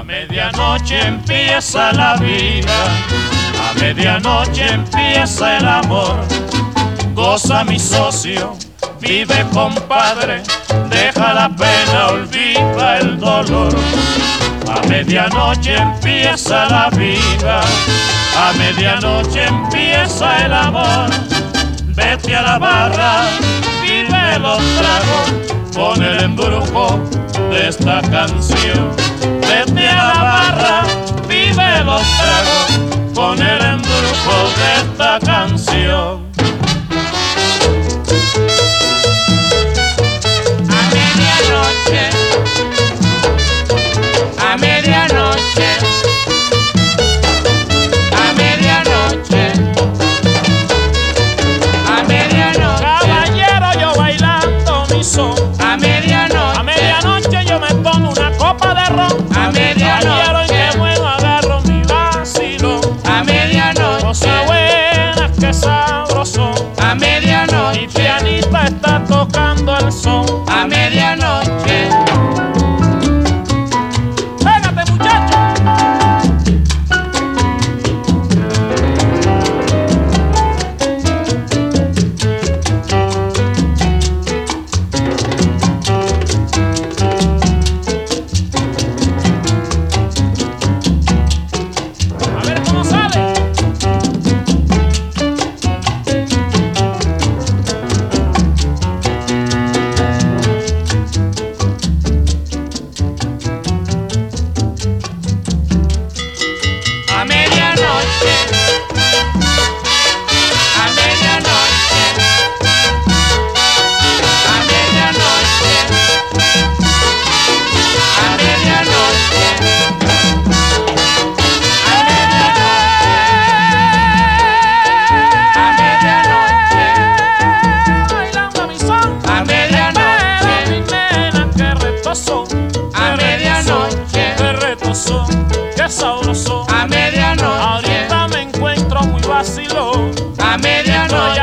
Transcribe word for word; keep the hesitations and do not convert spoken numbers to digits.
medianoche empieza la vida, a medianoche empieza el amor. Goza mi socio, vive compadre, deja la pena, olvida el dolor. A medianoche empieza la vida, a medianoche empieza el amor. Vete a la barra, vive los tragos con el embrujo de esta canción. Vete a la barra, vive los tragos con el embrujo de esta canción. A medianoche, a medianoche, a medianoche, a medianoche. Caballero, yo bailando mi son. A medianoche, A medianoche yo me tomo una copa de ron. a Caballero, y medianoche, qué bueno agarro mi vacilón. a medianoche, Cosa buena, que sabroso. a Mi medianoche, pianista está tocando el son. a medianoche. ¡Pégate, muchacho! A ver cómo sale. A medianoche, a medianoche, a medianoche, a medianoche, a medianoche, Bailando mi son. a medianoche, Pero mi nena, qué retoso. a medianoche, Qué retoso, qué sabroso. a medianoche, Ahorita me encuentro muy vacilón. a medianoche.